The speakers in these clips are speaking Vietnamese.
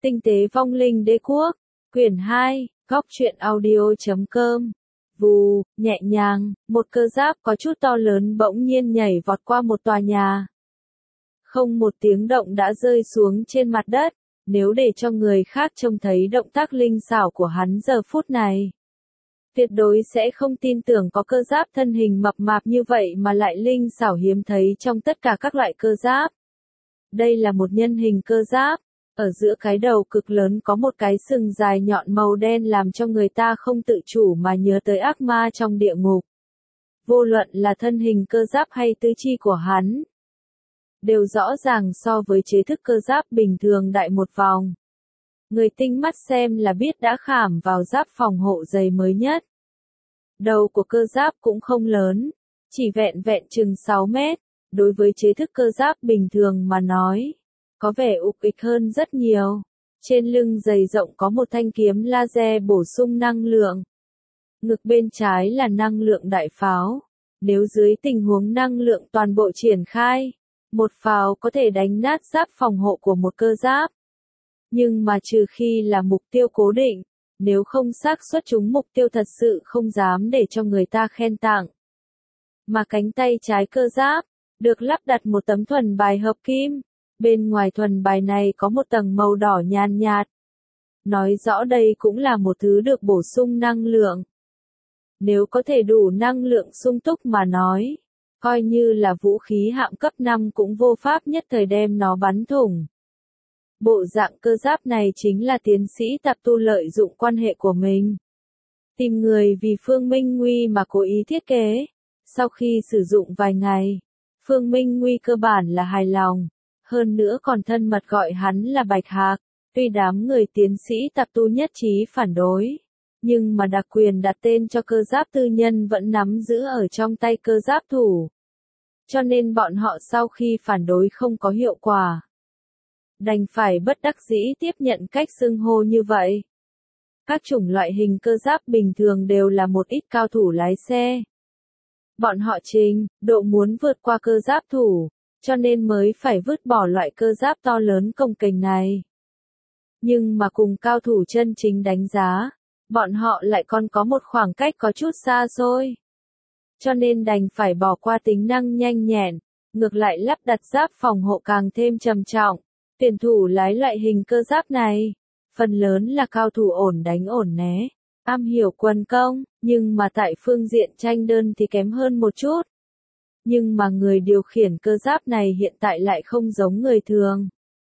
Tinh tế vong linh đế quốc, quyển 2, góc truyện audio.com. Vù, nhẹ nhàng, một cơ giáp có chút to lớn bỗng nhiên nhảy vọt qua một tòa nhà. Không một tiếng động đã rơi xuống trên mặt đất, nếu để cho người khác trông thấy động tác linh xảo của hắn giờ phút này. Tuyệt đối sẽ không tin tưởng có cơ giáp thân hình mập mạp như vậy mà lại linh xảo hiếm thấy trong tất cả các loại cơ giáp. Đây là một nhân hình cơ giáp, ở giữa cái đầu cực lớn có một cái sừng dài nhọn màu đen làm cho người ta không tự chủ mà nhớ tới ác ma trong địa ngục. Vô luận là thân hình cơ giáp hay tứ chi của hắn, đều rõ ràng so với chế thức cơ giáp bình thường đại một vòng. Người tinh mắt xem là biết đã khảm vào giáp phòng hộ dày mới nhất. Đầu của cơ giáp cũng không lớn, chỉ vẹn vẹn chừng 6 mét, đối với chế thức cơ giáp bình thường mà nói, có vẻ ục ịch hơn rất nhiều. Trên lưng dày rộng có một thanh kiếm laser bổ sung năng lượng. Ngực bên trái là năng lượng đại pháo. Nếu dưới tình huống năng lượng toàn bộ triển khai, một pháo có thể đánh nát giáp phòng hộ của một cơ giáp. Nhưng mà trừ khi là mục tiêu cố định, nếu không xác suất trúng mục tiêu thật sự không dám để cho người ta khen tặng. Mà cánh tay trái cơ giáp, được lắp đặt một tấm thuần bài hợp kim. Bên ngoài thuần bài này có một tầng màu đỏ nhàn nhạt. Nói rõ đây cũng là một thứ được bổ sung năng lượng. Nếu có thể đủ năng lượng sung túc mà nói, coi như là vũ khí hạng cấp 5 cũng vô pháp nhất thời đem nó bắn thủng. Bộ dạng cơ giáp này chính là tiến sĩ Tạp Tu lợi dụng quan hệ của mình. Tìm người vì Phương Minh Nguy mà cố ý thiết kế. Sau khi sử dụng vài ngày, Phương Minh Nguy cơ bản là hài lòng. Hơn nữa còn thân mật gọi hắn là Bạch Hạc. Tuy đám người tiến sĩ Tạp Tu nhất trí phản đối, nhưng mà đặc quyền đặt tên cho cơ giáp tư nhân vẫn nắm giữ ở trong tay cơ giáp thủ. Cho nên bọn họ sau khi phản đối không có hiệu quả, đành phải bất đắc dĩ tiếp nhận cách xưng hô như vậy. Các chủng loại hình cơ giáp bình thường đều là một ít cao thủ lái xe. Bọn họ trình độ muốn vượt qua cơ giáp thủ, cho nên mới phải vứt bỏ loại cơ giáp to lớn cồng kềnh này. Nhưng mà cùng cao thủ chân chính đánh giá, bọn họ lại còn có một khoảng cách có chút xa xôi. Cho nên đành phải bỏ qua tính năng nhanh nhẹn, ngược lại lắp đặt giáp phòng hộ càng thêm trầm trọng. Tuyển thủ lái loại hình cơ giáp này, phần lớn là cao thủ ổn đánh ổn né, am hiểu quân công, nhưng mà tại phương diện tranh đơn thì kém hơn một chút. Nhưng mà người điều khiển cơ giáp này hiện tại lại không giống người thường.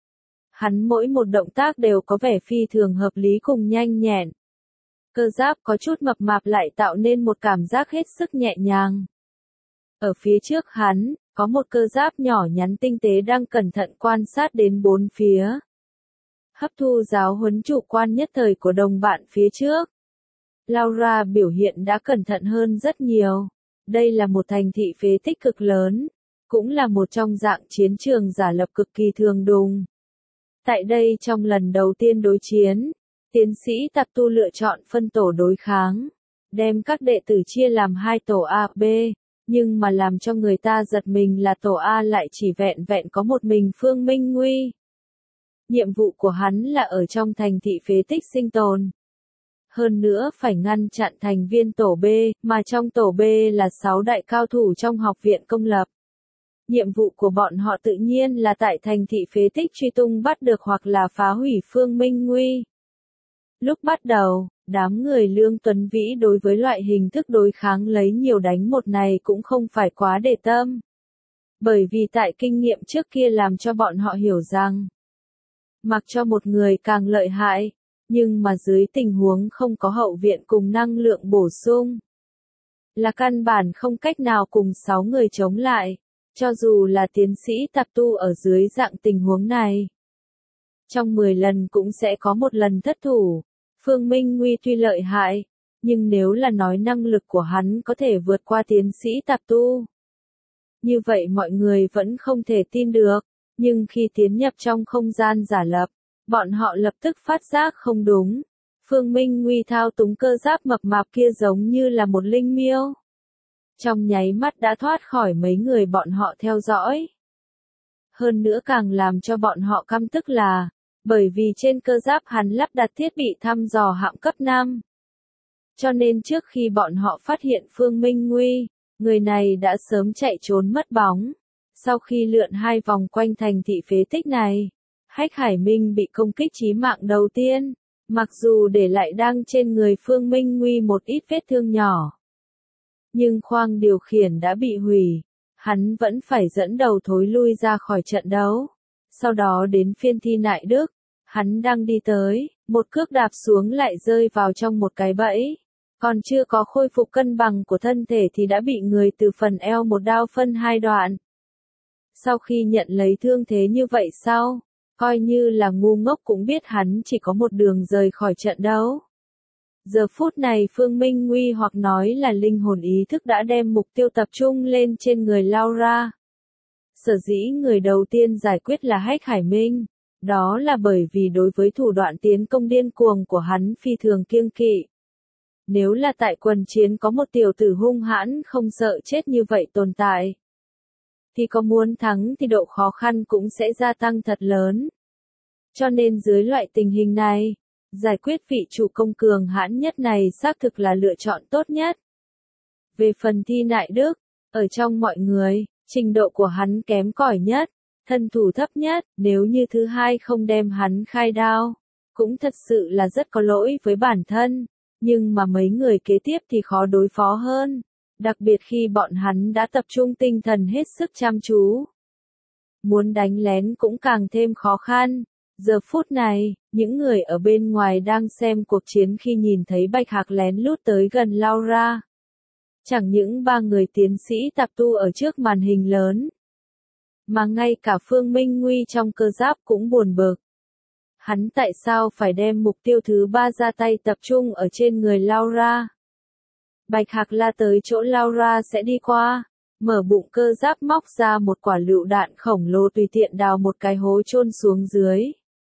Hắn mỗi một động tác đều có vẻ phi thường hợp lý cùng nhanh nhẹn. Cơ giáp có chút mập mạp lại tạo nên một cảm giác hết sức nhẹ nhàng. Ở phía trước hắn, có một cơ giáp nhỏ nhắn tinh tế đang cẩn thận quan sát đến bốn phía. Hấp thu giáo huấn chủ quan nhất thời của đồng bạn phía trước. Laura biểu hiện đã cẩn thận hơn rất nhiều. Đây là một thành thị phế tích cực lớn, cũng là một trong dạng chiến trường giả lập cực kỳ thường đùng. Tại đây trong lần đầu tiên đối chiến, tiến sĩ Tạp Tu lựa chọn phân tổ đối kháng, đem các đệ tử chia làm hai tổ A, B, nhưng mà làm cho người ta giật mình là tổ A lại chỉ vẹn vẹn có một mình Phương Minh Nguy. Nhiệm vụ của hắn là ở trong thành thị phế tích sinh tồn. Hơn nữa phải ngăn chặn thành viên tổ B, mà trong tổ B là 6 đại cao thủ trong học viện công lập. Nhiệm vụ của bọn họ tự nhiên là tại thành thị phế tích truy tung bắt được hoặc là phá hủy Phương Minh Nguy. Lúc bắt đầu, đám người Lương Tuấn Vĩ đối với loại hình thức đối kháng lấy nhiều đánh một này cũng không phải quá để tâm. Bởi vì tại kinh nghiệm trước kia làm cho bọn họ hiểu rằng, mặc cho một người càng lợi hại, nhưng mà dưới tình huống không có hậu viện cùng năng lượng bổ sung, là căn bản không cách nào cùng 6 người chống lại, cho dù là tiến sĩ Tạp Tu ở dưới dạng tình huống này. Trong 10 lần cũng sẽ có một lần thất thủ. Phương Minh Nguy tuy lợi hại, nhưng nếu là nói năng lực của hắn có thể vượt qua tiến sĩ Tạp Tu, như vậy mọi người vẫn không thể tin được, nhưng khi tiến nhập trong không gian giả lập, bọn họ lập tức phát giác không đúng. Phương Minh Nguy thao túng cơ giáp mập mạp kia giống như là một linh miêu. Trong nháy mắt đã thoát khỏi mấy người bọn họ theo dõi. Hơn nữa càng làm cho bọn họ căm tức là, Bởi vì trên cơ giáp hắn lắp đặt thiết bị thăm dò hạm cấp 5. Cho nên trước khi bọn họ phát hiện Phương Minh Nguy, người này đã sớm chạy trốn mất bóng. Sau khi lượn 2 vòng quanh thành thị phế tích này, Hách Hải Minh bị công kích chí mạng đầu tiên, mặc dù để lại đang trên người Phương Minh Nguy một ít vết thương nhỏ. Nhưng khoang điều khiển đã bị hủy, hắn vẫn phải dẫn đầu thối lui ra khỏi trận đấu. Sau đó đến phiên Thi Nại Đức, hắn đang đi tới, một cước đạp xuống lại rơi vào trong một cái bẫy. Còn chưa có khôi phục cân bằng của thân thể thì đã bị người từ phần eo một đao phân 2 đoạn. Sau khi nhận lấy thương thế như vậy sau, coi như là ngu ngốc cũng biết hắn chỉ có một đường rời khỏi trận đấu. Giờ phút này Phương Minh Nguy hoặc nói là linh hồn ý thức đã đem mục tiêu tập trung lên trên người Laura. Sở dĩ người đầu tiên giải quyết là Hách Hải Minh, đó là bởi vì đối với thủ đoạn tiến công điên cuồng của hắn phi thường kiêng kỵ. Nếu là tại quần chiến có một tiểu tử hung hãn không sợ chết như vậy tồn tại, thì có muốn thắng thì độ khó khăn cũng sẽ gia tăng thật lớn. Cho nên dưới loại tình hình này, giải quyết vị chủ công cường hãn nhất này xác thực là lựa chọn tốt nhất. Về phần Thi Nại Đức, ở trong mọi người, trình độ của hắn kém cỏi nhất, thân thủ thấp nhất, nếu như thứ hai không đem hắn khai đao, cũng thật sự là rất có lỗi với bản thân, nhưng mà mấy người kế tiếp thì khó đối phó hơn, đặc biệt khi bọn hắn đã tập trung tinh thần hết sức chăm chú. Muốn đánh lén cũng càng thêm khó khăn. Giờ phút này, những người ở bên ngoài đang xem cuộc chiến khi nhìn thấy Bạch Hạc lén lút tới gần Laura. Chẳng những 3 người tiến sĩ tạp tu ở trước màn hình lớn, mà ngay cả Phương Minh Nguy trong cơ giáp cũng buồn bực. Hắn tại sao phải đem mục tiêu thứ 3 ra tay tập trung ở trên người Laura? Bạch Hạc la tới chỗ Laura sẽ đi qua, mở bụng cơ giáp móc ra một quả lựu đạn khổng lồ tùy tiện đào một cái hố chôn xuống dưới.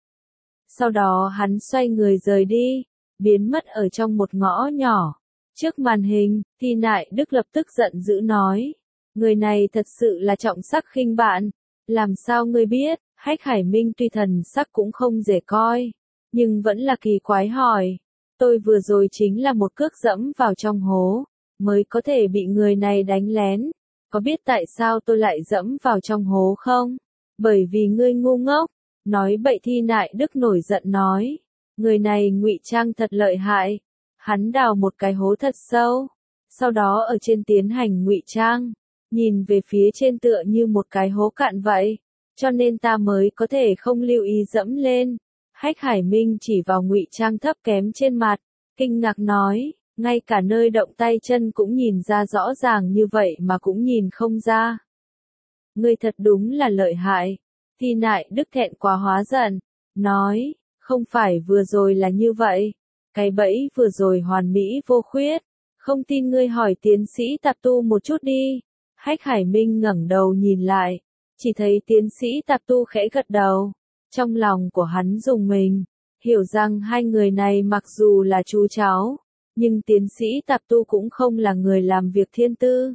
Sau đó hắn xoay người rời đi, biến mất ở trong một ngõ nhỏ. Trước màn hình, Thi Nại Đức lập tức giận dữ nói, người này thật sự là trọng sắc khinh bạn, làm sao ngươi biết? Hách Hải Minh tuy thần sắc cũng không dễ coi, nhưng vẫn là kỳ quái hỏi, tôi vừa rồi chính là một cước dẫm vào trong hố, mới có thể bị người này đánh lén, có biết tại sao tôi lại dẫm vào trong hố không? Bởi vì ngươi ngu ngốc. Nói bậy. Thi Nại Đức nổi giận nói, người này ngụy trang thật lợi hại, hắn đào một cái hố thật sâu, sau đó ở trên tiến hành ngụy trang, nhìn về phía trên tựa như một cái hố cạn vậy, cho nên ta mới có thể không lưu ý dẫm lên. Hách Hải Minh chỉ vào ngụy trang thấp kém trên mặt, kinh ngạc nói, ngay cả nơi động tay chân cũng nhìn ra rõ ràng như vậy mà cũng nhìn không ra. Ngươi thật đúng là lợi hại. Thi Nại Đức thẹn quá hóa giận, nói, không phải vừa rồi là như vậy, cái bẫy vừa rồi hoàn mỹ vô khuyết, không tin ngươi hỏi tiến sĩ tạp tu một chút đi. Hách Hải Minh ngẩng đầu nhìn lại, chỉ thấy tiến sĩ tạp tu khẽ gật đầu, trong lòng của hắn rùng mình, hiểu rằng hai người này mặc dù là chú cháu, nhưng tiến sĩ tạp tu cũng không là người làm việc thiên tư.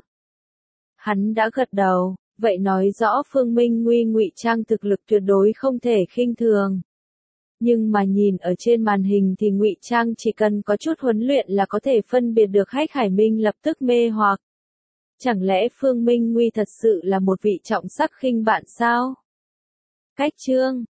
Hắn đã gật đầu. Vậy nói rõ Phương Minh Nguy ngụy trang thực lực tuyệt đối không thể khinh thường. Nhưng mà nhìn ở trên màn hình thì ngụy trang chỉ cần có chút huấn luyện là có thể phân biệt được. Hách Hải Minh lập tức mê hoặc. Chẳng lẽ Phương Minh Nguy thật sự là một vị trọng sắc khinh bạn sao? Cách chương